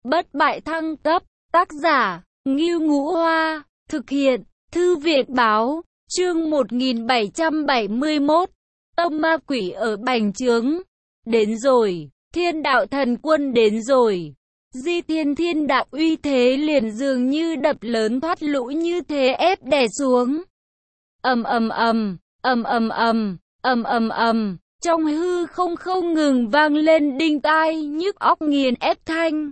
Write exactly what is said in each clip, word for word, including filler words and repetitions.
bất bại thăng cấp, tác giả, Ngưu Ngũ Hoa, thực hiện, Thư viện Báo, chương một nghìn bảy trăm bảy mươi mốt, tâm ma quỷ ở bành trướng, đến rồi, thiên đạo thần quân đến rồi. Di thiên thiên đạo uy thế liền dường như đập lớn thoát lũ như thế ép đè xuống. Ầm ầm ầm, ầm ầm ầm, ầm ầm ầm, trong hư không không ngừng vang lên đinh tai nhức óc nghiền ép thanh.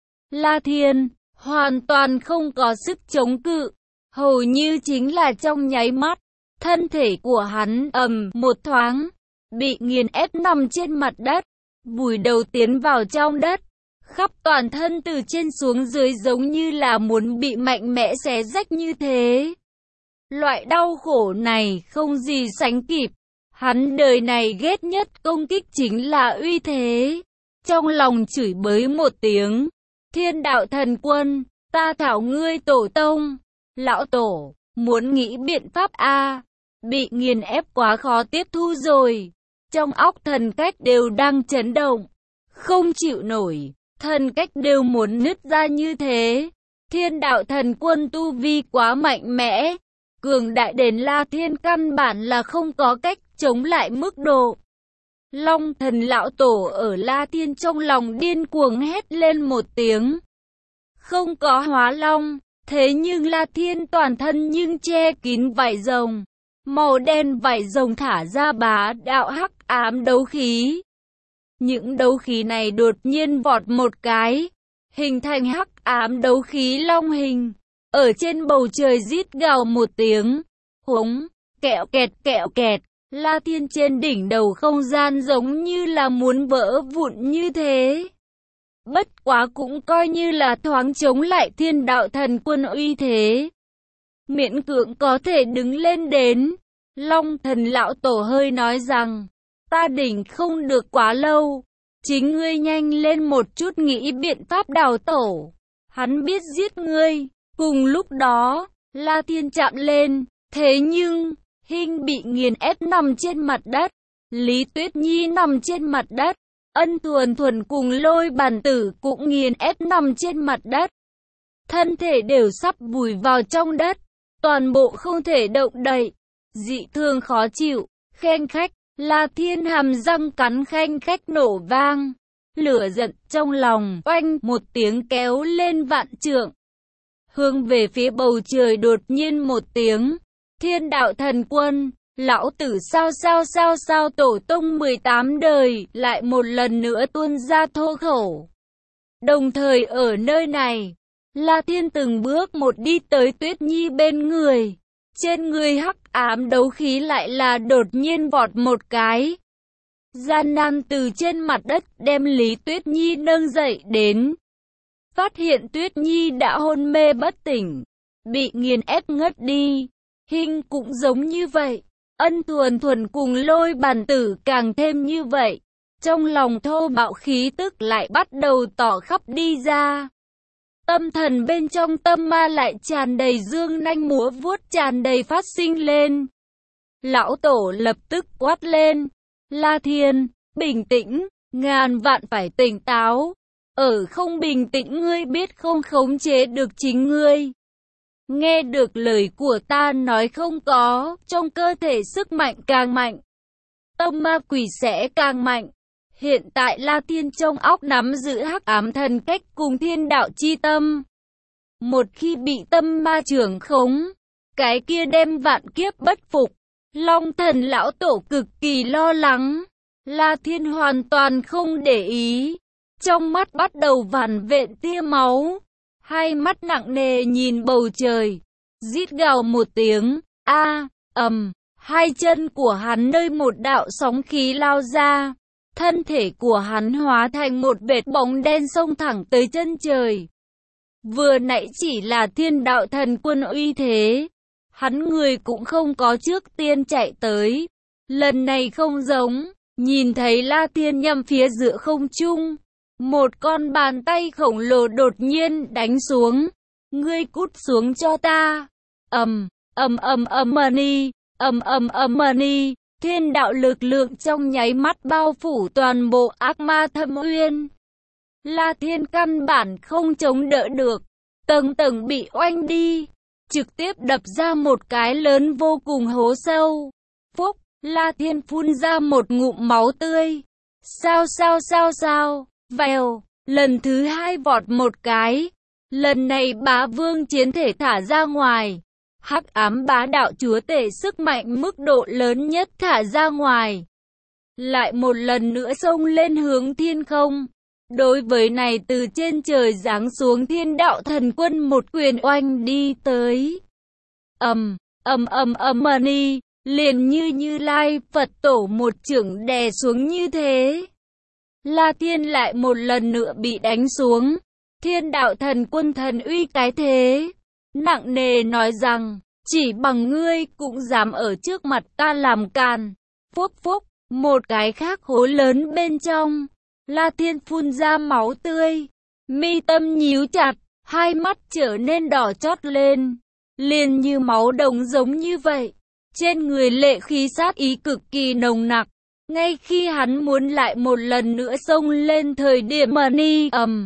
La Thiên hoàn toàn không có sức chống cự, hầu như chính là trong nháy mắt, thân thể của hắn ầm một thoáng bị nghiền ép nằm trên mặt đất, vùi đầu tiến vào trong đất, khắp toàn thân từ trên xuống dưới giống như là muốn bị mạnh mẽ xé rách như thế. Loại đau khổ này không gì sánh kịp. Hắn đời này ghét nhất công kích chính là uy thế. Trong lòng chửi bới một tiếng, thiên đạo thần quân, ta thảo ngươi tổ tông, lão tổ, muốn nghĩ biện pháp a, bị nghiền ép quá khó tiếp thu rồi. Trong óc thần cách đều đang chấn động, không chịu nổi, thần cách đều muốn nứt ra như thế. Thiên đạo thần quân tu vi quá mạnh mẽ, cường đại đến La Thiên căn bản là không có cách chống lại mức độ. Long thần lão tổ ở La Thiên trong lòng điên cuồng hét lên một tiếng. Không có hóa long, thế nhưng La Thiên toàn thân nhưng che kín vảy rồng. Màu đen vảy rồng thả ra bá đạo hắc ám đấu khí. Những đấu khí này đột nhiên vọt một cái, hình thành hắc ám đấu khí long hình. Ở trên bầu trời rít gào một tiếng, hống, kẹo kẹt kẹo kẹt, La Thiên trên đỉnh đầu không gian giống như là muốn vỡ vụn như thế. Bất quá cũng coi như là thoáng chống lại thiên đạo thần quân uy thế. Miễn cưỡng có thể đứng lên đến. Long thần lão tổ hơi nói rằng, ta đỉnh không được quá lâu, chính ngươi nhanh lên một chút nghĩ biện pháp đào tổ. Hắn biết giết ngươi. Cùng lúc đó, La Thiên chạm lên, thế nhưng, Hinh bị nghiền ép nằm trên mặt đất, Lý Tuyết Nhi nằm trên mặt đất, Ân Thuần Thuần cùng Lôi Bàn Tử cũng nghiền ép nằm trên mặt đất. Thân thể đều sắp vùi vào trong đất, toàn bộ không thể động đậy, dị thường khó chịu, khanh khách, La Thiên hàm răng cắn khanh khách nổ vang, lửa giận trong lòng, oanh một tiếng kéo lên vạn trượng. Hướng về phía bầu trời đột nhiên một tiếng, thiên đạo thần quân, lão tử sao sao sao sao tổ tông mười tám đời, lại một lần nữa tuôn ra thô khẩu. Đồng thời ở nơi này, La Thiên từng bước một đi tới Tuyết Nhi bên người, trên người hắc ám đấu khí lại là đột nhiên vọt một cái. Gian nan từ trên mặt đất đem Lý Tuyết Nhi nâng dậy đến. Phát hiện Tuyết Nhi đã hôn mê bất tỉnh, bị nghiền ép ngất đi. Hinh cũng giống như vậy, Ân Thuần Thuần cùng Lôi Bàn Tử càng thêm như vậy. Trong lòng thô bạo khí tức lại bắt đầu tỏ khắp đi ra. Tâm thần bên trong tâm ma lại tràn đầy dương nanh múa vuốt tràn đầy phát sinh lên. Lão tổ lập tức quát lên, La Thiên, bình tĩnh, ngàn vạn phải tỉnh táo. Ở không bình tĩnh ngươi biết không khống chế được chính ngươi. Nghe được lời của ta nói không có, trong cơ thể sức mạnh càng mạnh, tâm ma quỷ sẽ càng mạnh. Hiện tại La Thiên trong óc nắm giữ hắc ám thần cách cùng thiên đạo chi tâm. Một khi bị tâm ma trưởng khống, cái kia đem vạn kiếp bất phục. Long thần lão tổ cực kỳ lo lắng. La Thiên hoàn toàn không để ý. Trong mắt bắt đầu vằn vện tia máu, hai mắt nặng nề nhìn bầu trời, rít gào một tiếng, a, ầm, hai chân của hắn nơi một đạo sóng khí lao ra, thân thể của hắn hóa thành một vệt bóng đen xông thẳng tới chân trời. Vừa nãy chỉ là thiên đạo thần quân uy thế, hắn người cũng không có trước tiên chạy tới, lần này không giống, nhìn thấy La Thiên nhằm phía giữa không trung. Một con bàn tay khổng lồ đột nhiên đánh xuống. Ngươi cút xuống cho ta. Ầm, ầm ầm ầm mani, ầm ầm ầm mani. Thiên đạo lực lượng trong nháy mắt bao phủ toàn bộ ác ma thâm uyên. La Thiên căn bản không chống đỡ được, tầng tầng bị oanh đi, trực tiếp đập ra một cái lớn vô cùng hố sâu. Phúc, La Thiên phun ra một ngụm máu tươi. Sao sao sao sao, vèo, lần thứ hai vọt một cái. Lần này bá vương chiến thể thả ra ngoài. Hắc ám bá đạo chúa tể sức mạnh mức độ lớn nhất thả ra ngoài. Lại một lần nữa xông lên hướng thiên không. Đối với này từ trên trời giáng xuống thiên đạo thần quân một quyền oanh đi tới. Ầm, ầm ầm ầm mani, liền như Như Lai Phật tổ một chưởng đè xuống như thế. La Thiên lại một lần nữa bị đánh xuống. Thiên đạo thần quân thần uy cái thế, nặng nề nói rằng, chỉ bằng ngươi cũng dám ở trước mặt ta làm càn. Phúc phúc, một cái khác hố lớn bên trong, La Thiên phun ra máu tươi, mi tâm nhíu chặt, hai mắt trở nên đỏ chót lên, liền như máu đồng giống như vậy. Trên người lệ khí sát ý cực kỳ nồng nặc. Ngay khi hắn muốn lại một lần nữa xông lên thời điểm mani ầm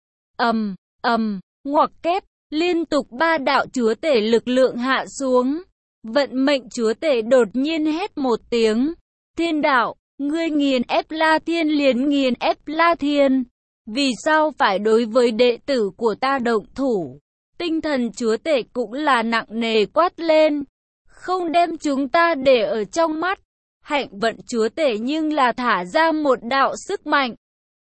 ầm ầm ngoặc kép, liên tục ba đạo chúa tể lực lượng hạ xuống. Vận mệnh chúa tể đột nhiên hét một tiếng, thiên đạo, ngươi nghiền ép La Thiên liền nghiền ép La Thiên, vì sao phải đối với đệ tử của ta động thủ? Tinh thần chúa tể cũng là nặng nề quát lên, không đem chúng ta để ở trong mắt. Hạnh vận chúa tể nhưng là thả ra một đạo sức mạnh,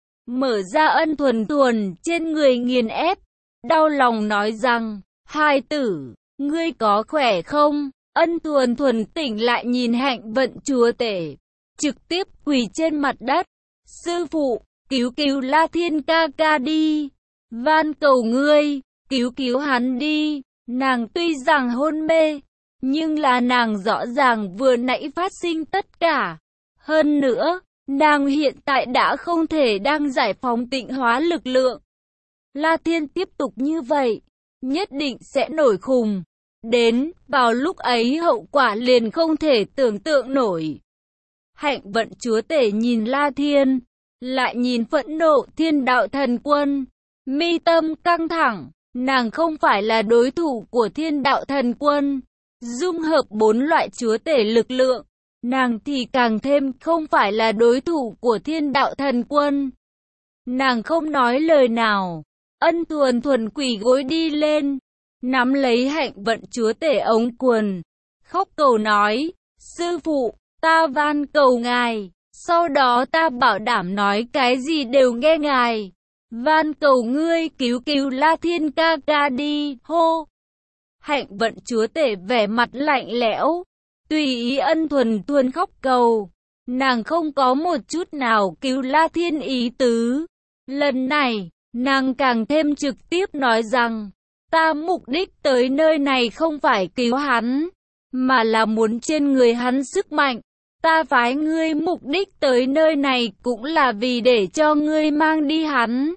mở ra ân thuần thuần trên người nghiền ép, đau lòng nói rằng, hai tử, ngươi có khỏe không? Ân thuần thuần tỉnh lại nhìn hạnh vận chúa tể, trực tiếp quỳ trên mặt đất, sư phụ, cứu cứu La Thiên ca ca đi, van cầu ngươi, cứu cứu hắn đi. Nàng tuy rằng hôn mê, nhưng là nàng rõ ràng vừa nãy phát sinh tất cả. Hơn nữa, nàng hiện tại đã không thể đang giải phóng tịnh hóa lực lượng. La Thiên tiếp tục như vậy, nhất định sẽ nổi khùng. Đến, vào lúc ấy hậu quả liền không thể tưởng tượng nổi. Hạnh vận chúa tể nhìn La Thiên, lại nhìn phẫn nộ thiên đạo thần quân. Mi tâm căng thẳng, nàng không phải là đối thủ của thiên đạo thần quân. Dung hợp bốn loại chúa tể lực lượng, nàng thì càng thêm không phải là đối thủ của thiên đạo thần quân. Nàng không nói lời nào, ân thuần thuần quỳ gối đi lên, nắm lấy hạnh vận chúa tể ống quần, khóc cầu nói, sư phụ, ta van cầu ngài, sau đó ta bảo đảm nói cái gì đều nghe ngài. Van cầu ngươi cứu cứu La Thiên ca ca đi, hô. Hạnh vận chúa tể vẻ mặt lạnh lẽo, tùy ý ân thuần thuần khóc cầu. Nàng không có một chút nào cứu La Thiên ý tứ. Lần này, nàng càng thêm trực tiếp nói rằng, ta mục đích tới nơi này không phải cứu hắn, mà là muốn trên người hắn sức mạnh. Ta phái ngươi mục đích tới nơi này cũng là vì để cho ngươi mang đi hắn.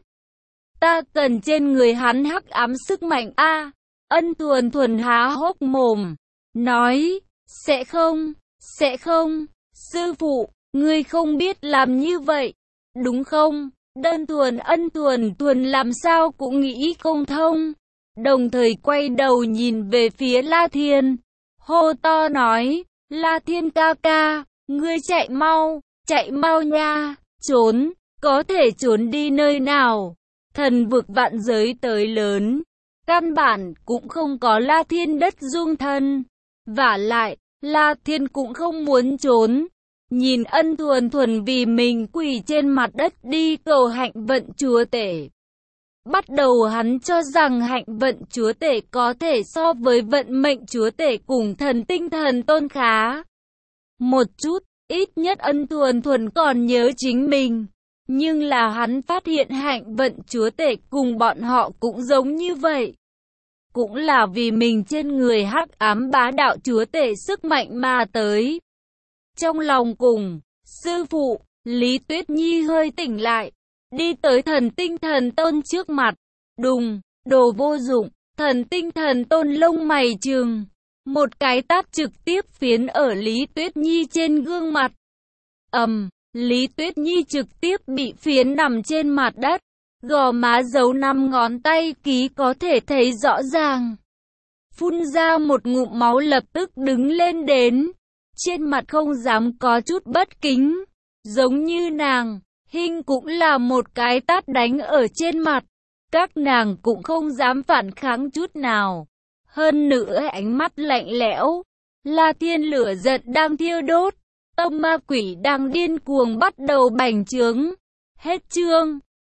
Ta cần trên người hắn hắc ám sức mạnh a. À, ân thuần thuần há hốc mồm, nói, sẽ không, sẽ không, sư phụ, ngươi không biết làm như vậy, đúng không? Đơn thuần ân thuần thuần làm sao cũng nghĩ không thông, đồng thời quay đầu nhìn về phía La Thiên, hô to nói, La Thiên ca ca, ngươi chạy mau, chạy mau nha, trốn, có thể trốn đi nơi nào? Thần vực vạn giới tới lớn, căn bản cũng không có La Thiên đất dung thân, vả lại, La Thiên cũng không muốn trốn. Nhìn ân thuần thuần vì mình quỳ trên mặt đất đi cầu hạnh vận chúa tể. Bắt đầu hắn cho rằng hạnh vận chúa tể có thể so với vận mệnh chúa tể cùng thần tinh thần tôn khá một chút, ít nhất ân thuần thuần còn nhớ chính mình. Nhưng là hắn phát hiện hạnh vận chúa tể cùng bọn họ cũng giống như vậy. Cũng là vì mình trên người hắc ám bá đạo chúa tể sức mạnh mà tới. Trong lòng cùng, sư phụ, Lý Tuyết Nhi hơi tỉnh lại, đi tới thần tinh thần tôn trước mặt. Đùng, đồ vô dụng, thần tinh thần tôn lông mày trừng. Một cái tát trực tiếp phiến ở Lý Tuyết Nhi trên gương mặt. Ầm, um, Lý Tuyết Nhi trực tiếp bị phiến nằm trên mặt đất. gò má giấu năm ngón tay ký có thể thấy rõ ràng. Phun ra một ngụm máu lập tức đứng lên đến. Trên mặt không dám có chút bất kính. Giống như nàng, Hinh cũng là một cái tát đánh ở trên mặt. Các nàng cũng không dám phản kháng chút nào. Hơn nữa ánh mắt lạnh lẽo. La Thiên lửa giận đang thiêu đốt. Tâm ma quỷ đang điên cuồng bắt đầu bành trướng. Hết chương.